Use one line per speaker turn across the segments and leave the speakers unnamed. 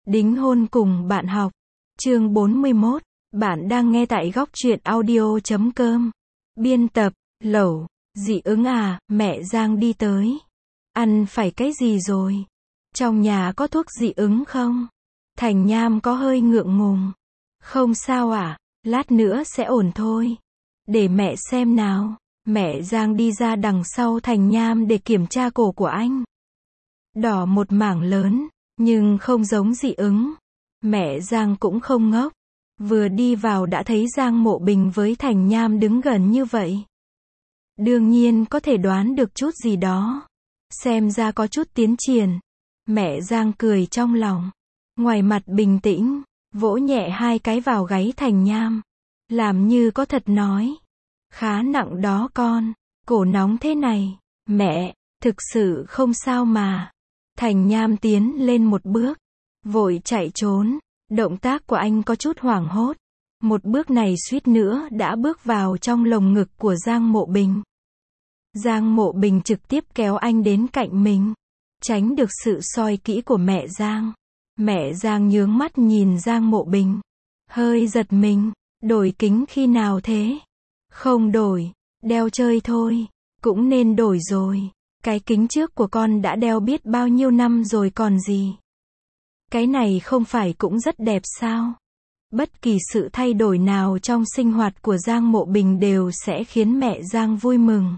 Đính hôn cùng bạn học. Chương 41. Bạn đang nghe tại góc truyện audio.com. Biên tập, Lẩu. Dị ứng à, mẹ Giang đi tới. Ăn phải cái gì rồi? Trong nhà có thuốc dị ứng không? Thành Nham có hơi ngượng ngùng. Không sao à, lát nữa sẽ ổn thôi. Để mẹ xem nào. Mẹ Giang đi ra đằng sau Thành Nham để kiểm tra cổ của anh. Đỏ một mảng lớn, nhưng không giống dị ứng. Mẹ Giang cũng không ngốc. Vừa đi vào đã thấy Giang Mộ Bình với Thành Nham đứng gần như vậy. Đương nhiên có thể đoán được chút gì đó. Xem ra có chút tiến triển. Mẹ Giang cười trong lòng. Ngoài mặt bình tĩnh, vỗ nhẹ hai cái vào gáy Thành Nham. Làm như có thật nói. Khá nặng đó con. Cổ nóng thế này. Mẹ, thực sự không sao mà. Thành Nham tiến lên một bước. Vội chạy trốn. Động tác của anh có chút hoảng hốt. Một bước này suýt nữa đã bước vào trong lồng ngực của Giang Mộ Bình. Giang Mộ Bình trực tiếp kéo anh đến cạnh mình. Tránh được sự soi kỹ của mẹ Giang. Mẹ Giang nhướng mắt nhìn Giang Mộ Bình. Hơi giật mình. Đổi kính khi nào thế? Không đổi. Đeo chơi thôi. Cũng nên đổi rồi. Cái kính trước của con đã đeo biết bao nhiêu năm rồi còn gì. Cái này không phải cũng rất đẹp sao? Bất kỳ sự thay đổi nào trong sinh hoạt của Giang Mộ Bình đều sẽ khiến mẹ Giang vui mừng.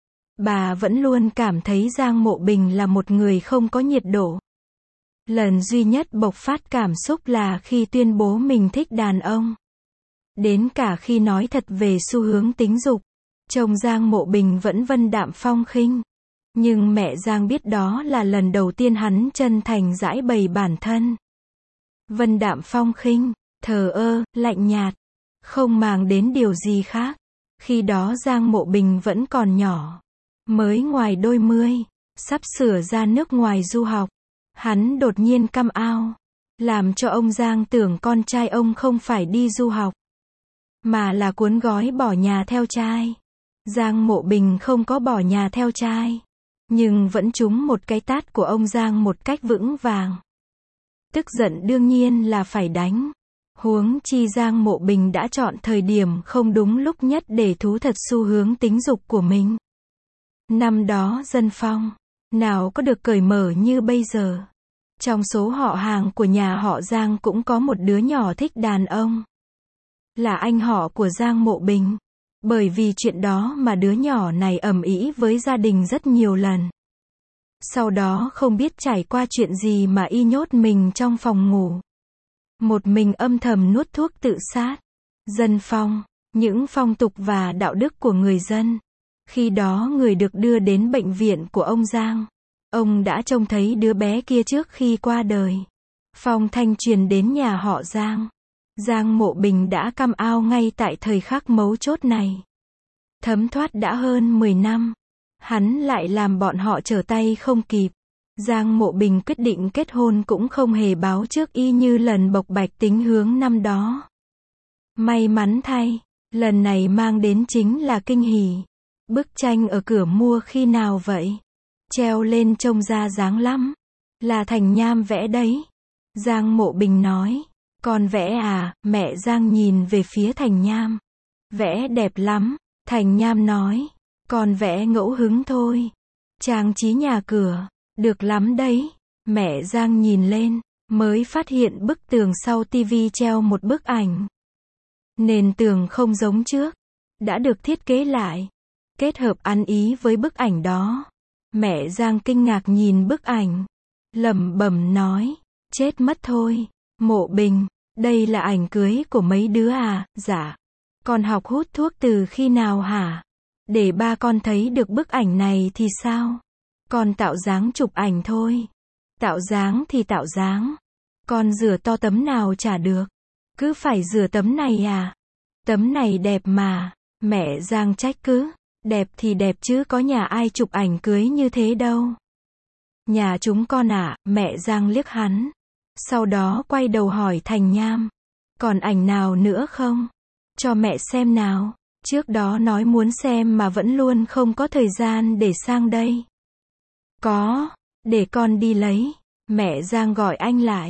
Bà vẫn luôn cảm thấy Giang Mộ Bình là một người không có nhiệt độ. Lần duy nhất bộc phát cảm xúc là khi tuyên bố mình thích đàn ông. Đến cả khi nói thật về xu hướng tính dục, chồng Giang Mộ Bình vẫn vân đạm phong khinh. Nhưng mẹ Giang biết đó là lần đầu tiên hắn chân thành giãi bày bản thân. Vân đạm phong khinh, thờ ơ, lạnh nhạt, không màng đến điều gì khác. Khi đó Giang Mộ Bình vẫn còn nhỏ, mới ngoài đôi mươi, sắp sửa ra nước ngoài du học. Hắn đột nhiên căm ao, làm cho ông Giang tưởng con trai ông không phải đi du học, mà là cuốn gói bỏ nhà theo trai. Giang Mộ Bình không có bỏ nhà theo trai, nhưng vẫn trúng một cái tát của ông Giang một cách vững vàng. Tức giận đương nhiên là phải đánh. Huống chi Giang Mộ Bình đã chọn thời điểm không đúng lúc nhất để thú thật xu hướng tính dục của mình. Năm đó dân phong, nào có được cởi mở như bây giờ. Trong số họ hàng của nhà họ Giang cũng có một đứa nhỏ thích đàn ông. Là anh họ của Giang Mộ Bình. Bởi vì chuyện đó mà đứa nhỏ này ầm ĩ với gia đình rất nhiều lần. Sau đó không biết trải qua chuyện gì mà y nhốt mình trong phòng ngủ. Một mình âm thầm nuốt thuốc tự sát. Dân phong, những phong tục và đạo đức của người dân. Khi đó người được đưa đến bệnh viện của ông Giang. Ông đã trông thấy đứa bé kia trước khi qua đời. Phong thanh truyền đến nhà họ Giang. Giang Mộ Bình đã căm ao ngay tại thời khắc mấu chốt này. Thấm thoát đã hơn 10 năm. Hắn lại làm bọn họ trở tay không kịp. Giang Mộ Bình quyết định kết hôn cũng không hề báo trước y như lần bộc bạch tính hướng năm đó. May mắn thay, lần này mang đến chính là kinh hỉ. Bức tranh ở cửa mua khi nào vậy? Treo lên trông ra dáng lắm. Là Thành Nham vẽ đấy. Giang Mộ Bình nói. Con vẽ à? Mẹ Giang nhìn về phía Thành Nham. Vẽ đẹp lắm. Thành Nham nói. Con vẽ ngẫu hứng thôi. Trang trí nhà cửa. Được lắm đấy. Mẹ Giang nhìn lên, mới phát hiện bức tường sau tivi treo một bức ảnh. Nền tường không giống trước. Đã được thiết kế lại. Kết hợp ăn ý với bức ảnh đó. Mẹ Giang kinh ngạc nhìn bức ảnh. Lẩm bẩm nói. Chết mất thôi. Mộ Bình, đây là ảnh cưới của mấy đứa à? Dạ. Con học hút thuốc từ khi nào hả? Để ba con thấy được bức ảnh này thì sao? Con tạo dáng chụp ảnh thôi. Tạo dáng thì tạo dáng. Con rửa to tấm nào chả được. Cứ phải rửa tấm này à? Tấm này đẹp mà. Mẹ Giang trách cứ. Đẹp thì đẹp chứ có nhà ai chụp ảnh cưới như thế đâu. Nhà chúng con à? Mẹ Giang liếc hắn. Sau đó quay đầu hỏi Thành Nham. Còn ảnh nào nữa không? Cho mẹ xem nào. Trước đó nói muốn xem mà vẫn luôn không có thời gian để sang đây. Có. Để con đi lấy. Mẹ Giang gọi anh lại.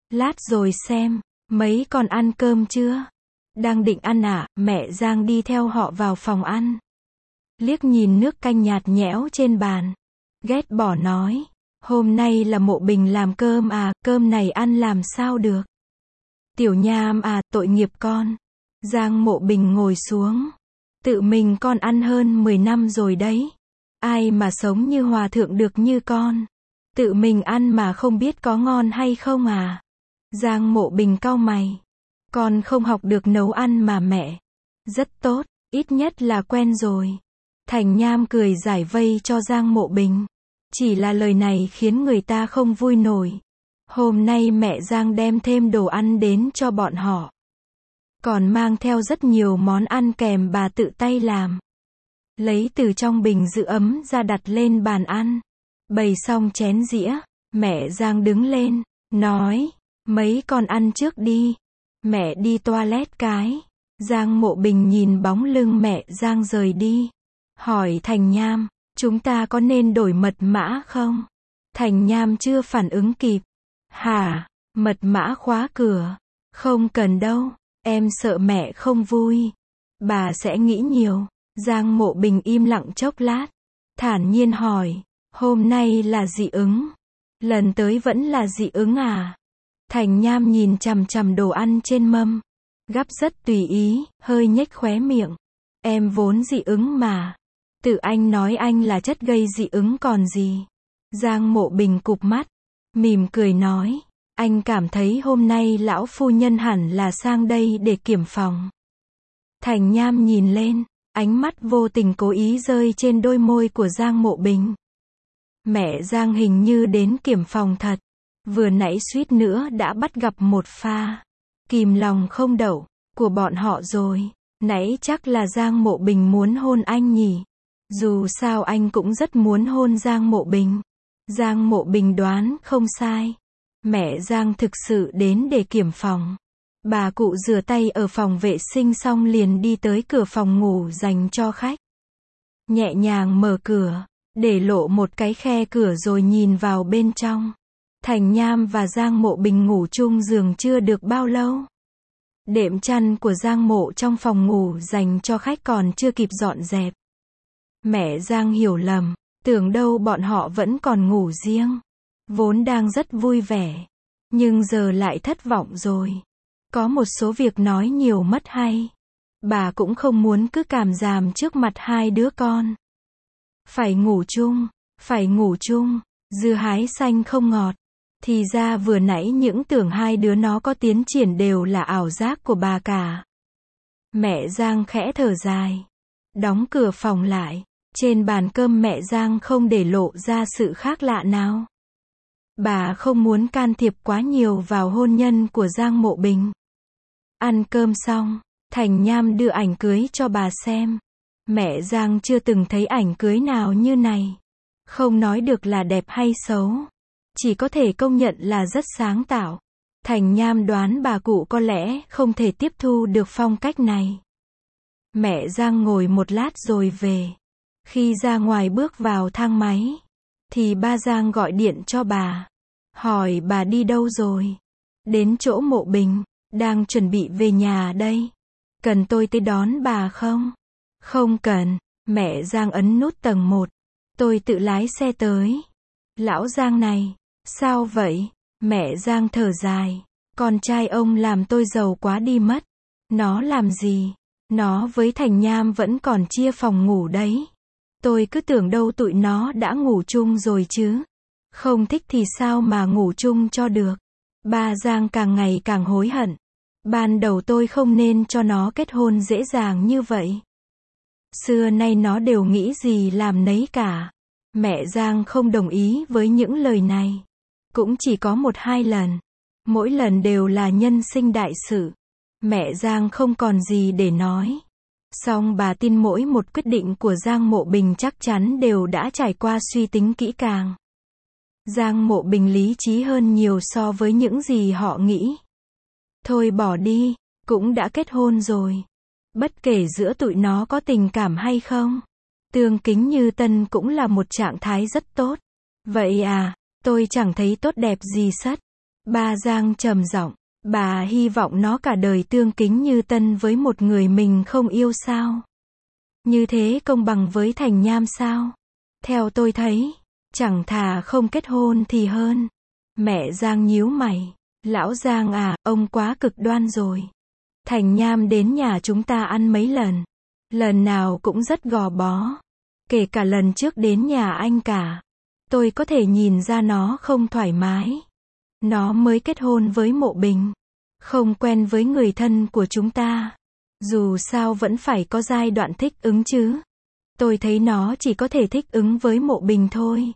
Lát rồi xem, mấy con ăn cơm chưa? Đang định ăn à, mẹ Giang đi theo họ vào phòng ăn. Liếc nhìn nước canh nhạt nhẽo trên bàn. Ghét bỏ nói, hôm nay là Mộ Bình làm cơm à, cơm này ăn làm sao được. Tiểu Nham à, tội nghiệp con. Giang Mộ Bình ngồi xuống. Tự mình con ăn hơn 10 năm rồi đấy. Ai mà sống như hòa thượng được như con. Tự mình ăn mà không biết có ngon hay không à. Giang Mộ Bình cau mày. Con không học được nấu ăn mà mẹ. Rất tốt, ít nhất là quen rồi. Thành Nham cười giải vây cho Giang Mộ Bình. Chỉ là lời này khiến người ta không vui nổi. Hôm nay mẹ Giang đem thêm đồ ăn đến cho bọn họ. Còn mang theo rất nhiều món ăn kèm bà tự tay làm. Lấy từ trong bình giữ ấm ra đặt lên bàn ăn. Bày xong chén dĩa, mẹ Giang đứng lên, nói, mấy con ăn trước đi. Mẹ đi toilet cái. Giang Mộ Bình nhìn bóng lưng mẹ Giang rời đi. Hỏi Thành Nham, chúng ta có nên đổi mật mã không? Thành Nham chưa phản ứng kịp. Hả, mật mã khóa cửa? Không cần đâu, em sợ mẹ không vui. Bà sẽ nghĩ nhiều. Giang Mộ Bình im lặng chốc lát. Thản nhiên hỏi, hôm nay là dị ứng. Lần tới vẫn là dị ứng à? Thành Nham nhìn chằm chằm đồ ăn trên mâm. Gắp rất tùy ý, hơi nhếch khóe miệng. Em vốn dị ứng mà. Tự anh nói anh là chất gây dị ứng còn gì. Giang Mộ Bình cụp mắt. Mỉm cười nói. Anh cảm thấy hôm nay lão phu nhân hẳn là sang đây để kiểm phòng. Thành Nham nhìn lên. Ánh mắt vô tình cố ý rơi trên đôi môi của Giang Mộ Bình. Mẹ Giang hình như đến kiểm phòng thật. Vừa nãy suýt nữa đã bắt gặp một pha kìm lòng không đậu của bọn họ rồi. Nãy chắc là Giang Mộ Bình muốn hôn anh nhỉ. Dù sao anh cũng rất muốn hôn Giang Mộ Bình. Giang Mộ Bình đoán không sai. Mẹ Giang thực sự đến để kiểm phòng. Bà cụ rửa tay ở phòng vệ sinh xong liền đi tới cửa phòng ngủ dành cho khách. Nhẹ nhàng mở cửa, để lộ một cái khe cửa rồi nhìn vào bên trong. Thành Nham và Giang Mộ Bình ngủ chung giường chưa được bao lâu. Đệm chăn của Giang Mộ trong phòng ngủ dành cho khách còn chưa kịp dọn dẹp. Mẹ Giang hiểu lầm, tưởng đâu bọn họ vẫn còn ngủ riêng. Vốn đang rất vui vẻ, nhưng giờ lại thất vọng rồi. Có một số việc nói nhiều mất hay. Bà cũng không muốn cứ cảm giảm trước mặt hai đứa con. Phải ngủ chung, phải ngủ chung, dưa hái xanh không ngọt. Thì ra vừa nãy những tưởng hai đứa nó có tiến triển đều là ảo giác của bà cả. Mẹ Giang khẽ thở dài. Đóng cửa phòng lại. Trên bàn cơm mẹ Giang không để lộ ra sự khác lạ nào. Bà không muốn can thiệp quá nhiều vào hôn nhân của Giang Mộ Bình. Ăn cơm xong, Thành Nham đưa ảnh cưới cho bà xem. Mẹ Giang chưa từng thấy ảnh cưới nào như này. Không nói được là đẹp hay xấu. Chỉ có thể công nhận là rất sáng tạo. Thành Nham đoán bà cụ có lẽ không thể tiếp thu được phong cách này. Mẹ Giang ngồi một lát rồi về. Khi ra ngoài bước vào thang máy, thì ba Giang gọi điện cho bà. Hỏi bà đi đâu rồi? Đến chỗ Mộ Bình, đang chuẩn bị về nhà đây. Cần tôi tới đón bà không? Không cần, mẹ Giang ấn nút tầng 1. Tôi tự lái xe tới. Lão Giang này, sao vậy? Mẹ Giang thở dài. Con trai ông làm tôi giàu quá đi mất. Nó làm gì? Nó với Thành Nham vẫn còn chia phòng ngủ đấy. Tôi cứ tưởng đâu tụi nó đã ngủ chung rồi chứ. Không thích thì sao mà ngủ chung cho được. Ba Giang càng ngày càng hối hận. Ban đầu tôi không nên cho nó kết hôn dễ dàng như vậy. Xưa nay nó đều nghĩ gì làm nấy cả. Mẹ Giang không đồng ý với những lời này. Cũng chỉ có 1-2 lần. Mỗi lần đều là nhân sinh đại sự. Mẹ Giang không còn gì để nói. Song bà tin mỗi một quyết định của Giang Mộ Bình chắc chắn đều đã trải qua suy tính kỹ càng. Giang Mộ Bình lý trí hơn nhiều so với những gì họ nghĩ. Thôi bỏ đi, cũng đã kết hôn rồi. Bất kể giữa tụi nó có tình cảm hay không, tương kính như tân cũng là một trạng thái rất tốt. Vậy à, tôi chẳng thấy tốt đẹp gì sất. Ba Giang trầm giọng, bà hy vọng nó cả đời tương kính như tân với một người mình không yêu sao? Như thế công bằng với Thành Nham sao? Theo tôi thấy, chẳng thà không kết hôn thì hơn. Mẹ Giang nhíu mày, lão Giang à, ông quá cực đoan rồi. Thành Nham đến nhà chúng ta ăn mấy lần. Lần nào cũng rất gò bó. Kể cả lần trước đến nhà anh cả. Tôi có thể nhìn ra nó không thoải mái. Nó mới kết hôn với Mộ Bình. Không quen với người thân của chúng ta. Dù sao vẫn phải có giai đoạn thích ứng chứ. Tôi thấy nó chỉ có thể thích ứng với Mộ Bình thôi.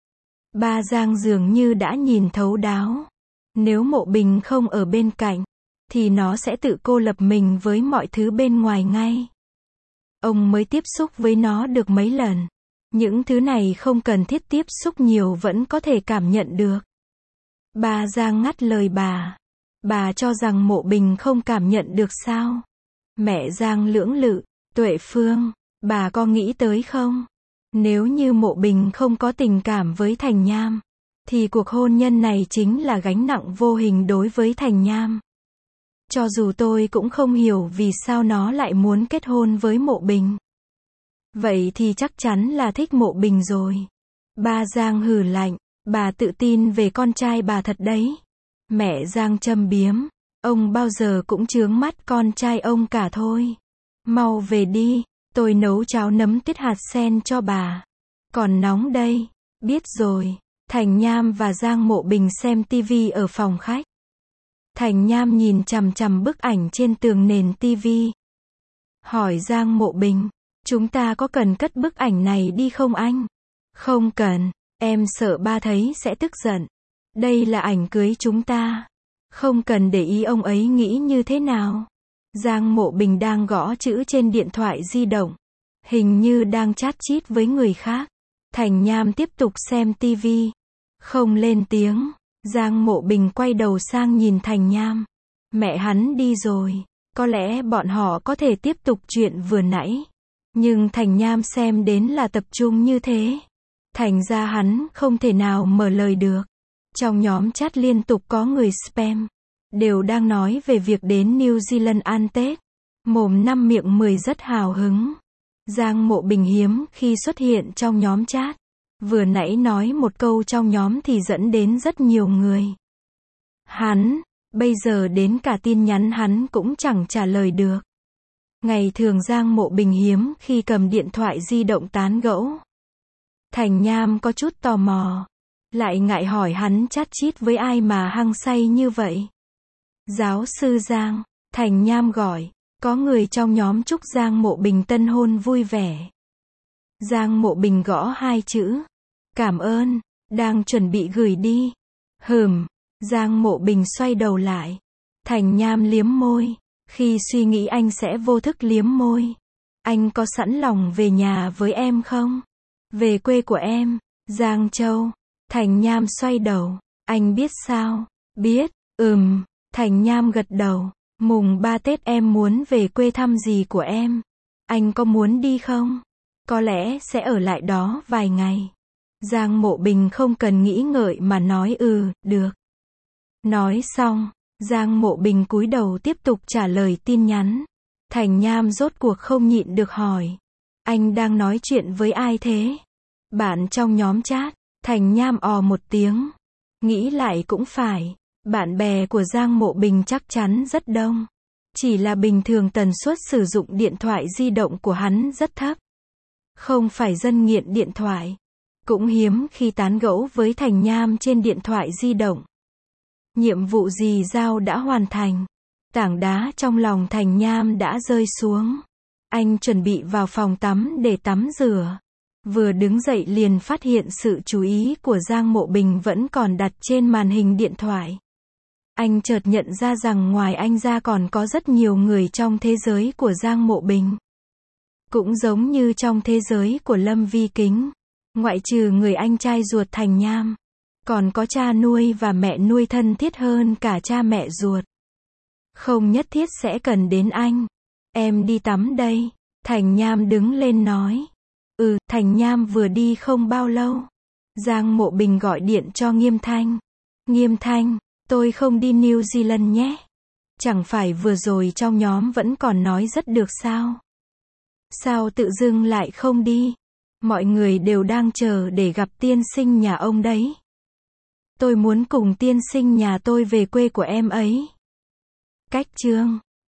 Ba Giang dường như đã nhìn thấu đáo. Nếu Mộ Bình không ở bên cạnh, thì nó sẽ tự cô lập mình với mọi thứ bên ngoài ngay. Ông mới tiếp xúc với nó được mấy lần. Những thứ này không cần thiết tiếp xúc nhiều vẫn có thể cảm nhận được. Ba Giang ngắt lời bà. Bà cho rằng Mộ Bình không cảm nhận được sao? Mẹ Giang lưỡng lự, Tuệ Phương, bà có nghĩ tới không? Nếu như Mộ Bình không có tình cảm với Thành Nham, thì cuộc hôn nhân này chính là gánh nặng vô hình đối với Thành Nham. Cho dù tôi cũng không hiểu vì sao nó lại muốn kết hôn với Mộ Bình. Vậy thì chắc chắn là thích Mộ Bình rồi. Ba Giang hừ lạnh, bà tự tin về con trai bà thật đấy. Mẹ Giang châm biếm, ông bao giờ cũng chướng mắt con trai ông cả thôi. Mau về đi, tôi nấu cháo nấm tuyết hạt sen cho bà. Còn nóng đây. Biết rồi. Thành Nham và Giang Mộ Bình xem tivi ở phòng khách. Thành Nham nhìn chằm chằm bức ảnh trên tường nền tivi. Hỏi Giang Mộ Bình, chúng ta có cần cất bức ảnh này đi không anh? Không cần, em sợ ba thấy sẽ tức giận. Đây là ảnh cưới chúng ta. Không cần để ý ông ấy nghĩ như thế nào. Giang Mộ Bình đang gõ chữ trên điện thoại di động. Hình như đang chat chít với người khác. Thành Nham tiếp tục xem tivi. Không lên tiếng. Giang Mộ Bình quay đầu sang nhìn Thành Nham. Mẹ hắn đi rồi. Có lẽ bọn họ có thể tiếp tục chuyện vừa nãy. Nhưng Thành Nham xem đến là tập trung như thế. Thành ra hắn không thể nào mở lời được. Trong nhóm chat liên tục có người spam. Đều đang nói về việc đến New Zealand ăn Tết. Mồm năm miệng 10 rất hào hứng. Giang Mộ Bình hiếm khi xuất hiện trong nhóm chat. Vừa nãy nói một câu trong nhóm thì dẫn đến rất nhiều người. Hắn, bây giờ đến cả tin nhắn hắn cũng chẳng trả lời được. Ngày thường Giang Mộ Bình hiếm khi cầm điện thoại di động tán gẫu. Thành Nham có chút tò mò. Lại ngại hỏi hắn chat chít với ai mà hăng say như vậy. Giáo sư Giang, Thành Nham gọi. Có người trong nhóm chúc Giang Mộ Bình tân hôn vui vẻ. Giang Mộ Bình gõ 2 chữ. Cảm ơn, đang chuẩn bị gửi đi. Giang Mộ Bình xoay đầu lại. Thành Nham liếm môi. Khi suy nghĩ anh sẽ vô thức liếm môi. Anh có sẵn lòng về nhà với em không? Về quê của em, Giang Châu. Thành Nham xoay đầu. Anh biết sao? Biết, Thành Nham gật đầu. Mùng 3 Tết em muốn về quê thăm dì của em. Anh có muốn đi không? Có lẽ sẽ ở lại đó vài ngày. Giang Mộ Bình không cần nghĩ ngợi mà nói được. Nói xong, Giang Mộ Bình cúi đầu tiếp tục trả lời tin nhắn. Thành Nham rốt cuộc không nhịn được hỏi. Anh đang nói chuyện với ai thế? Bạn trong nhóm chat. Thành Nham một tiếng. Nghĩ lại cũng phải. Bạn bè của Giang Mộ Bình chắc chắn rất đông. Chỉ là bình thường tần suất sử dụng điện thoại di động của hắn rất thấp. Không phải dân nghiện điện thoại. Cũng hiếm khi tán gẫu với Thành Nham trên điện thoại di động. Nhiệm vụ gì giao đã hoàn thành. Tảng đá trong lòng Thành Nham đã rơi xuống. Anh chuẩn bị vào phòng tắm để tắm rửa. Vừa đứng dậy liền phát hiện sự chú ý của Giang Mộ Bình vẫn còn đặt trên màn hình điện thoại. Anh chợt nhận ra rằng ngoài anh ra còn có rất nhiều người trong thế giới của Giang Mộ Bình. Cũng giống như trong thế giới của Lâm Vi Kính. Ngoại trừ người anh trai ruột Thành Nham. Còn có cha nuôi và mẹ nuôi thân thiết hơn cả cha mẹ ruột. Không nhất thiết sẽ cần đến anh. Em đi tắm đây. Thành Nham đứng lên nói. Thành Nham vừa đi không bao lâu. Giang Mộ Bình gọi điện cho Nghiêm Thanh. Nghiêm Thanh, Tôi không đi New Zealand nhé. Chẳng phải vừa rồi trong nhóm vẫn còn nói rất được sao? Sao tự dưng lại không đi? Mọi người đều đang chờ để gặp tiên sinh nhà ông đấy. Tôi muốn cùng tiên sinh nhà tôi về quê của em ấy. Cách chương